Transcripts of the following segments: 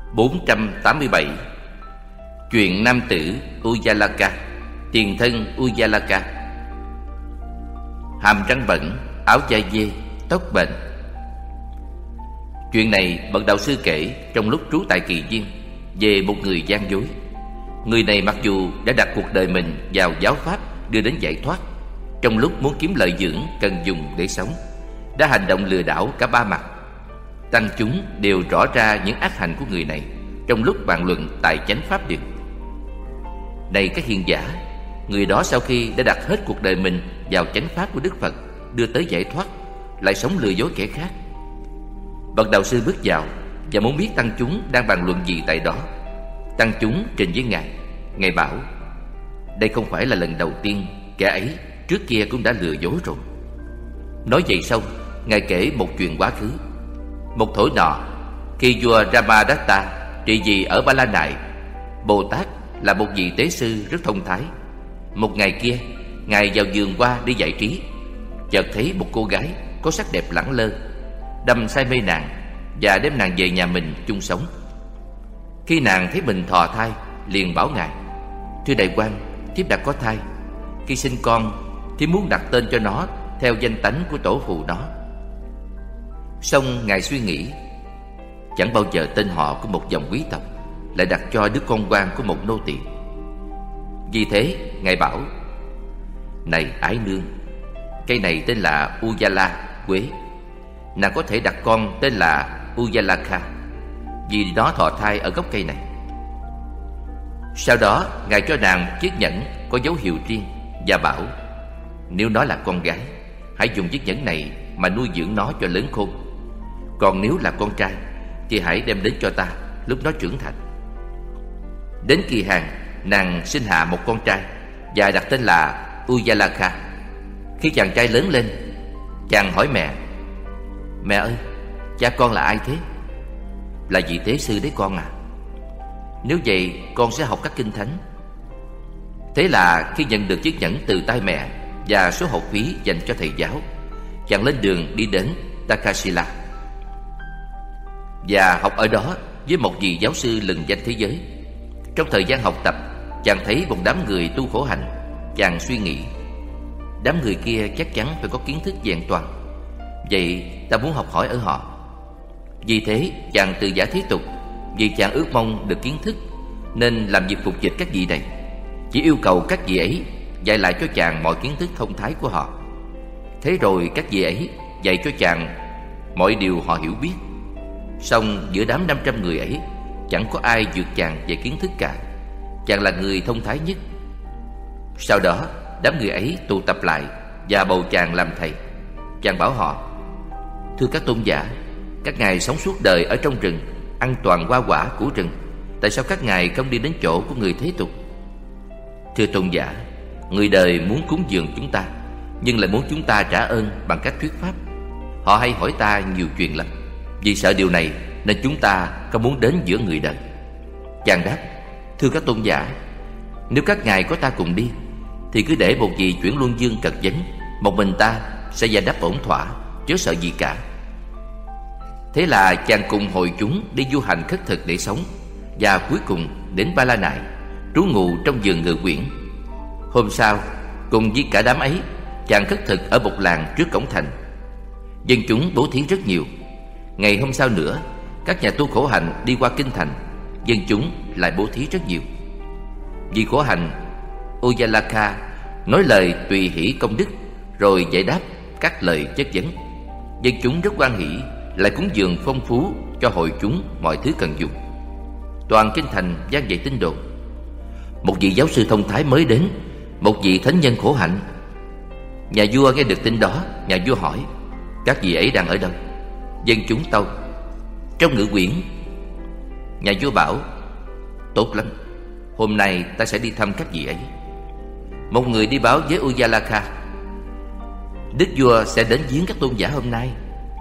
487. Chuyện nam tử Ujjalaka, tiền thân Ujjalaka. Hàm răng bẩn, áo da dê, tóc bệnh. Chuyện này bậc đạo sư kể trong lúc trú tại Kỳ Viên về một người gian dối. Người này mặc dù đã đặt cuộc đời mình vào giáo pháp đưa đến giải thoát, trong lúc muốn kiếm lợi dưỡng cần dùng để sống, đã hành động lừa đảo cả ba mặt. Tăng chúng đều rõ ra những ác hành của người này trong lúc bàn luận tại chánh pháp đường. Này các hiền giả, người đó sau khi đã đặt hết cuộc đời mình vào chánh pháp của Đức Phật đưa tới giải thoát, lại sống lừa dối kẻ khác. Bậc đạo sư bước vào và muốn biết tăng chúng đang bàn luận gì tại đó. Tăng chúng trình với Ngài. Ngài bảo: đây không phải là lần đầu tiên, kẻ ấy trước kia cũng đã lừa dối rồi. Nói vậy xong, Ngài kể một chuyện quá khứ. Một thổi nọ, khi vua Ramadatta trị vì ở Ba La Nại, Bồ Tát là một vị tế sư rất thông thái. Một ngày kia, Ngài vào vườn hoa đi giải trí, chợt thấy một cô gái có sắc đẹp lẳng lơ, đâm say mê nàng và đem nàng về nhà mình chung sống. Khi nàng thấy mình thọ thai, liền bảo Ngài: thưa đại quan, thiếp đã có thai. Khi sinh con, thiếp muốn đặt tên cho nó theo danh tánh của tổ phụ nó. Xong Ngài suy nghĩ, chẳng bao giờ tên họ của một dòng quý tộc lại đặt cho đứa con quan của một nô tỳ. Vì thế Ngài bảo: này ái nương, cây này tên là Ujjala, quế. Nàng có thể đặt con tên là Ujjalaka, vì nó thọ thai ở gốc cây này. Sau đó Ngài cho nàng chiếc nhẫn có dấu hiệu riêng và bảo: nếu nó là con gái, hãy dùng chiếc nhẫn này mà nuôi dưỡng nó cho lớn khôn. Còn nếu là con trai thì hãy đem đến cho ta lúc nó trưởng thành. Đến kỳ hạn, nàng sinh hạ một con trai và đặt tên là Ujjalaka. Khi chàng trai lớn lên, chàng hỏi mẹ: mẹ ơi, cha con là ai thế? Là vị tế sư đấy con à. Nếu vậy con sẽ học các kinh thánh. Thế là khi nhận được chiếc nhẫn từ tay mẹ và số học phí dành cho thầy giáo, chàng lên đường đi đến Takasila và học ở đó với một vị giáo sư lừng danh thế giới. Trong thời gian học tập, chàng thấy một đám người tu khổ hạnh. Chàng suy nghĩ, đám người kia chắc chắn phải có kiến thức vẹn toàn, vậy ta muốn học hỏi ở họ. Vì thế chàng từ giả thế tục, vì chàng ước mong được kiến thức nên làm việc phục dịch các vị này, chỉ yêu cầu các vị ấy dạy lại cho chàng mọi kiến thức thông thái của họ. Thế rồi các vị ấy dạy cho chàng mọi điều họ hiểu biết. Song giữa đám 500 người ấy, chẳng có ai vượt chàng về kiến thức cả. Chàng là người thông thái nhất. Sau đó đám người ấy tụ tập lại và bầu chàng làm thầy. Chàng bảo họ: thưa các tôn giả, các ngài sống suốt đời ở trong rừng, ăn toàn hoa quả của rừng, tại sao các ngài không đi đến chỗ của người thế tục? Thưa tôn giả, người đời muốn cúng dường chúng ta, nhưng lại muốn chúng ta trả ơn bằng cách thuyết pháp. Họ hay hỏi ta nhiều chuyện lắm. Vì sợ điều này nên chúng ta không muốn đến giữa người đời. Chàng đáp: thưa các tôn giả, nếu các ngài có ta cùng đi, thì cứ để một vị chuyển luân dương cật vấn, một mình ta sẽ giải đáp ổn thỏa, chớ sợ gì cả. Thế là chàng cùng hội chúng đi du hành khất thực để sống, và cuối cùng đến Ba La Nại, trú ngụ trong vườn ngự quyển. Hôm sau, cùng với cả đám ấy, chàng khất thực ở một làng trước cổng thành. Dân chúng bố thí rất nhiều. Ngày hôm sau nữa, các nhà tu khổ hạnh đi qua kinh thành, dân chúng lại bố thí rất nhiều. Vị khổ hạnh Ujjalaka nói lời tùy hỷ công đức, rồi giải đáp các lời chất vấn. Dân chúng rất hoan hỷ, lại cúng dường phong phú cho hội chúng mọi thứ cần dùng. Toàn kinh thành vang dậy tin đồn: một vị giáo sư thông thái mới đến, một vị thánh nhân khổ hạnh. Nhà vua nghe được tin đó, nhà vua hỏi: các vị ấy đang ở đâu? Dân chúng tâu: trong ngự quyển. Nhà vua bảo: tốt lắm, hôm nay ta sẽ đi thăm các vị ấy. Một người đi báo với Ujjalaka: đức vua sẽ đến viếng các tôn giả hôm nay.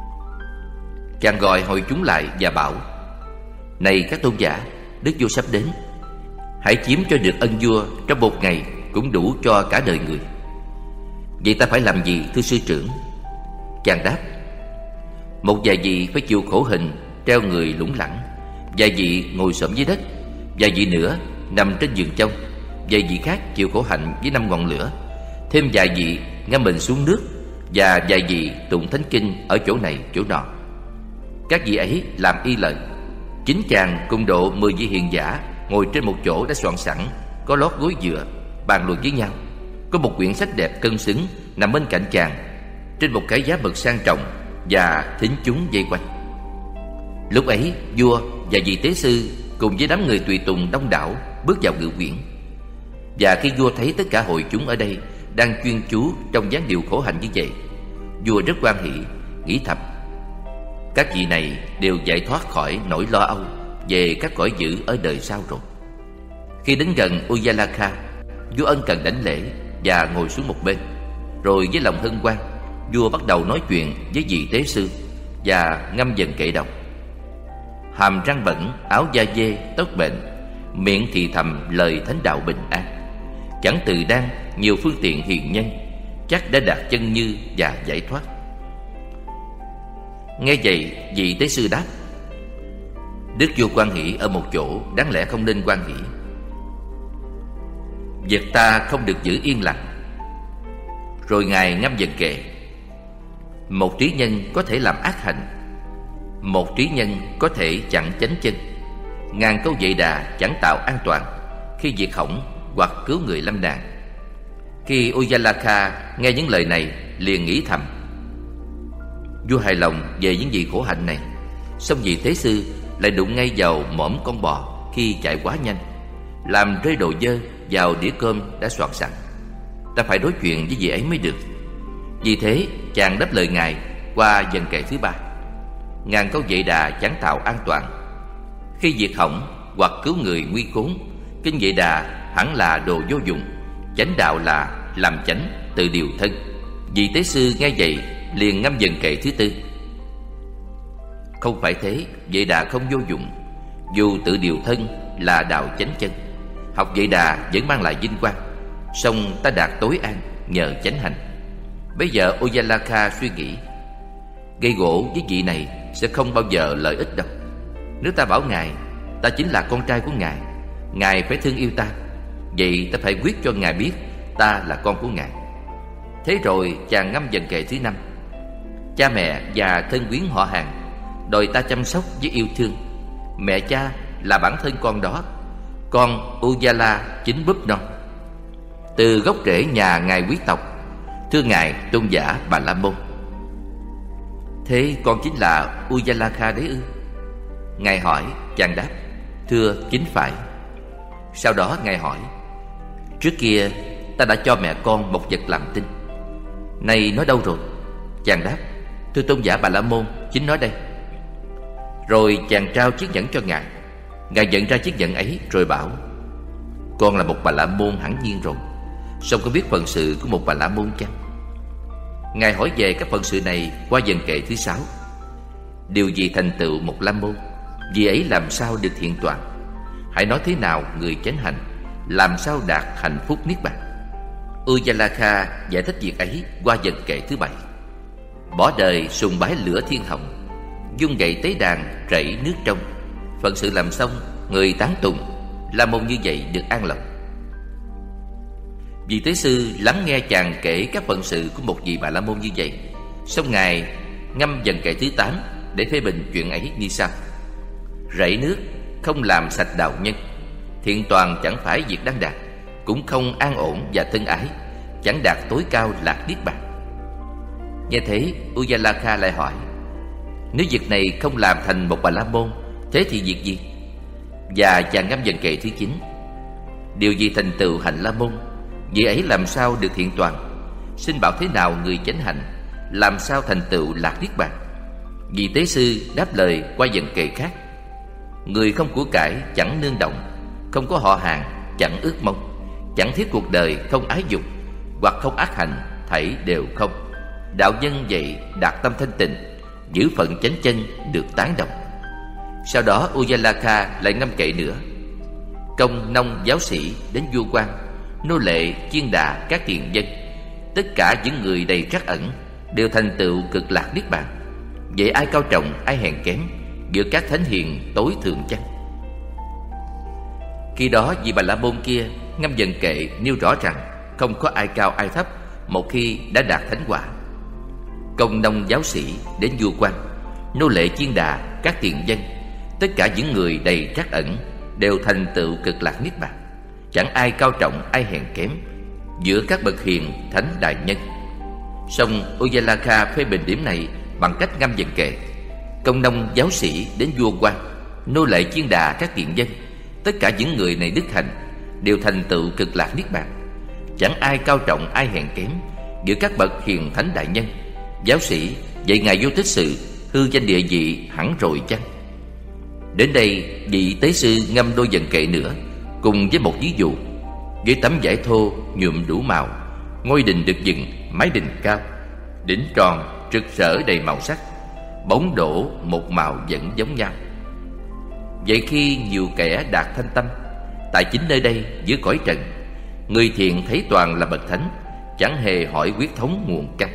Chàng gọi hội chúng lại và bảo: này các tôn giả, đức vua sắp đến. Hãy chiếm cho được ân vua trong một ngày cũng đủ cho cả đời người. Vậy ta phải làm gì thưa sư trưởng? Chàng đáp: một vài vị phải chịu khổ hình treo người lủng lẳng, vài vị ngồi xổm dưới đất, vài vị nữa nằm trên giường trong, vài vị khác chịu khổ hạnh với 5 ngọn lửa, thêm vài vị ngâm mình xuống nước, và vài vị tụng thánh kinh ở chỗ này chỗ nọ. Các vị ấy làm y lời. 9 chàng cùng độ 10 vị hiền giả ngồi trên một chỗ đã soạn sẵn, có lót gối dựa, bàn luận với nhau. Có một quyển sách đẹp cân xứng nằm bên cạnh chàng, trên một cái giá mực sang trọng, và thính chúng vây quanh. Lúc ấy vua và vị tế sư cùng với đám người tùy tùng đông đảo bước vào ngự quyển. Và khi vua thấy tất cả hội chúng ở đây đang chuyên chú trong dáng điệu khổ hạnh như vậy, vua rất hoan hỷ, nghĩ thầm: các vị này đều giải thoát khỏi nỗi lo âu về các cõi dữ ở đời sau rồi. Khi đến gần Ujalakha, vua ân cần đảnh lễ và ngồi xuống một bên. Rồi với lòng hân hoan, vua bắt đầu nói chuyện với vị tế sư và ngâm dần kệ đọc: hàm răng bẩn, áo da dê, tóc bệnh, miệng thì thầm lời thánh đạo bình an. Chẳng từ đang nhiều phương tiện hiền nhân, chắc đã đạt chân như và giải thoát. Nghe vậy, vị tế sư đáp: đức vua hoan hỷ ở một chỗ đáng lẽ không nên hoan hỷ. Việc ta không được giữ yên lặng. Rồi ngài ngâm dần kệ: một trí nhân có thể làm ác hành, một trí nhân có thể chặn chánh chân. Ngàn câu dạy đà chẳng tạo an toàn khi diệt hỏng hoặc cứu người lâm nạn. Khi Ujalakha nghe những lời này, liền nghĩ thầm: vua hài lòng về những gì khổ hạnh này, song vị tế sư lại đụng ngay vào mõm con bò khi chạy quá nhanh, làm rơi đồ dơ vào đĩa cơm đã soạn sẵn. Ta phải đối chuyện với vị ấy mới được. Vì thế chàng đáp lời ngài qua dần kệ thứ 3: ngàn câu dạy đà chẳng tạo an toàn khi diệt hỏng hoặc cứu người nguy khốn. Kinh dạy đà hẳn là đồ vô dụng, chánh đạo là làm chánh tự điều thân. Vị tế sư nghe vậy liền ngâm dần kệ thứ 4: không phải thế, dạy đà không vô dụng. Dù tự điều thân là đạo chánh chân, học dạy đà vẫn mang lại vinh quang, song ta đạt tối an nhờ chánh hành. Bây giờ Ujalakha suy nghĩ: gây gỗ với vị này sẽ không bao giờ lợi ích đâu. Nếu ta bảo ngài ta chính là con trai của ngài phải thương yêu ta, vậy ta phải quyết cho ngài biết ta là con của ngài. Thế rồi chàng ngâm dần kệ thứ 5: cha mẹ và thân quyến họ hàng đòi ta chăm sóc với yêu thương. Mẹ cha là bản thân con đó, con Ujala chính búp non. Từ gốc rễ nhà ngài quý tộc, thưa ngài tôn giả Bà La Môn. Thế con chính là Ujalakha đấy ư? Ngài hỏi. Chàng đáp: thưa, chính phải. Sau đó ngài hỏi: trước kia ta đã cho mẹ con một vật làm tin, nay nó đâu rồi? Chàng đáp: thưa tôn giả Bà La Môn, chính nó đây. Rồi chàng trao chiếc nhẫn cho ngài. Ngài nhận ra chiếc nhẫn ấy rồi bảo: con là một Bà La Môn hẳn nhiên rồi, song có biết phận sự của một Bà La Môn chăng? Ngài hỏi về các phận sự này qua dần kệ thứ 6: điều gì thành tựu một La Môn, vì ấy làm sao được thiện toàn? Hãy nói thế nào người chánh hành, làm sao đạt hạnh phúc niết bàn? Ujalakha giải thích việc ấy qua dần kệ thứ 7: bỏ đời sùng bái lửa thiên hồng, dung gậy tế đàn rảy nước trong. Phận sự làm xong, người tán tùng, La Môn như vậy được an lòng. Vị tế sư lắng nghe chàng kể các phận sự của một vị Bà La Môn như vậy, xong ngài ngâm dần kệ thứ 8 để phê bình chuyện ấy như sau: rảy nước không làm sạch đạo nhân, thiện toàn chẳng phải việc đáng đạt, cũng không an ổn và thân ái, chẳng đạt tối cao lạc niết bàn. Nghe thế, Ujalakha lại hỏi: nếu việc này không làm thành một Bà La Môn, thế thì việc gì? Và chàng ngâm dần kệ thứ 9: điều gì thành tựu hạnh La Môn, vì ấy làm sao được thiện toàn? Xin bảo thế nào người chánh hạnh, làm sao thành tựu lạc niết bàn? Vị tế sư đáp lời qua dần kệ khác: người không của cải chẳng nương động, không có họ hàng chẳng ước mong, chẳng thiết cuộc đời không ái dục, hoặc không ác hành, thảy đều không. Đạo nhân vậy đạt tâm thanh tịnh, giữ phận chánh chân được tán đồng. Sau đó Ujalakha lại ngâm kệ nữa: công nông giáo sĩ đến vua quan, nô lệ chiên đà các tiền dân, tất cả những người đầy trắc ẩn đều thành tựu cực lạc niết bàn. Vậy ai cao trọng ai hèn kém, giữa các thánh hiền tối thượng chăng? Khi đó vị Bà La Môn kia ngâm dần kệ nêu rõ rằng không có ai cao ai thấp một khi đã đạt thánh quả. Công nông giáo sĩ đến vua quan, nô lệ chiên đà, các tiền dân, tất cả những người đầy trắc ẩn đều thành tựu cực lạc niết bàn. Chẳng ai cao trọng ai hèn kém giữa các bậc hiền thánh đại nhân. Song Ujalaka phê bình điểm này bằng cách ngâm dần kệ: công nông giáo sĩ đến vua quan, nô lệ chiên đà, các tiền dân, tất cả những người này đức hạnh đều thành tựu cực lạc niết bàn. Chẳng ai cao trọng ai hèn kém giữa các bậc hiền thánh đại nhân. Giáo sĩ vậy ngài vô tích sự hư danh địa vị hẳn rồi chăng? Đến đây vị tế sư ngâm đôi dần kệ nữa, cùng với một ví dụ: với tấm vải thô nhuộm đủ màu, ngôi đình được dựng mái đình cao, đỉnh tròn rực rỡ đầy màu sắc, bóng đổ một màu vẫn giống nhau. Vậy khi nhiều kẻ đạt thanh tâm, tại chính nơi đây giữa cõi trần, người thiện thấy toàn là bậc thánh, chẳng hề hỏi huyết thống nguồn căn.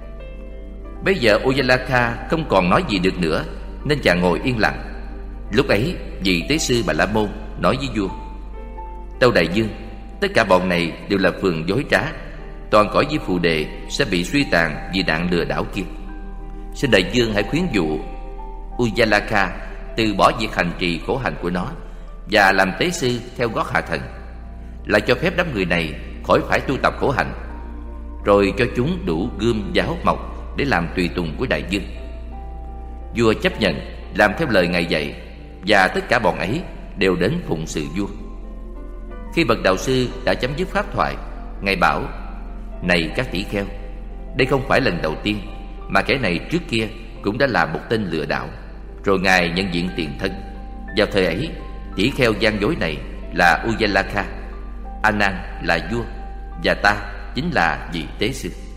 Bây giờ Ujalaka không còn nói gì được nữa, nên chàng ngồi yên lặng. Lúc ấy vị tế sư Bà La Môn nói với vua: Tâu đại dương, tất cả bọn này đều là phường dối trá, toàn cõi với phù đề sẽ bị suy tàn vì nạn lừa đảo kia. Xin đại dương hãy khuyến dụ Ujalaka từ bỏ việc hành trì khổ hạnh của nó và làm tế sư theo gót hạ thần, là cho phép đám người này khỏi phải tu tập khổ hạnh, rồi cho chúng đủ gươm giáo mộc để làm tùy tùng của đại dương. Vua chấp nhận làm theo lời ngài dạy, và tất cả bọn ấy đều đến phụng sự vua. Khi bậc đạo sư đã chấm dứt pháp thoại, ngài bảo: Này các tỷ kheo, đây không phải lần đầu tiên mà kẻ này trước kia cũng đã là một tên lừa đảo, rồi ngài nhận diện tiền thân. Vào thời ấy, tỷ kheo gian dối này là Ujalaka, A Nan là vua, và ta chính là vị tế sư.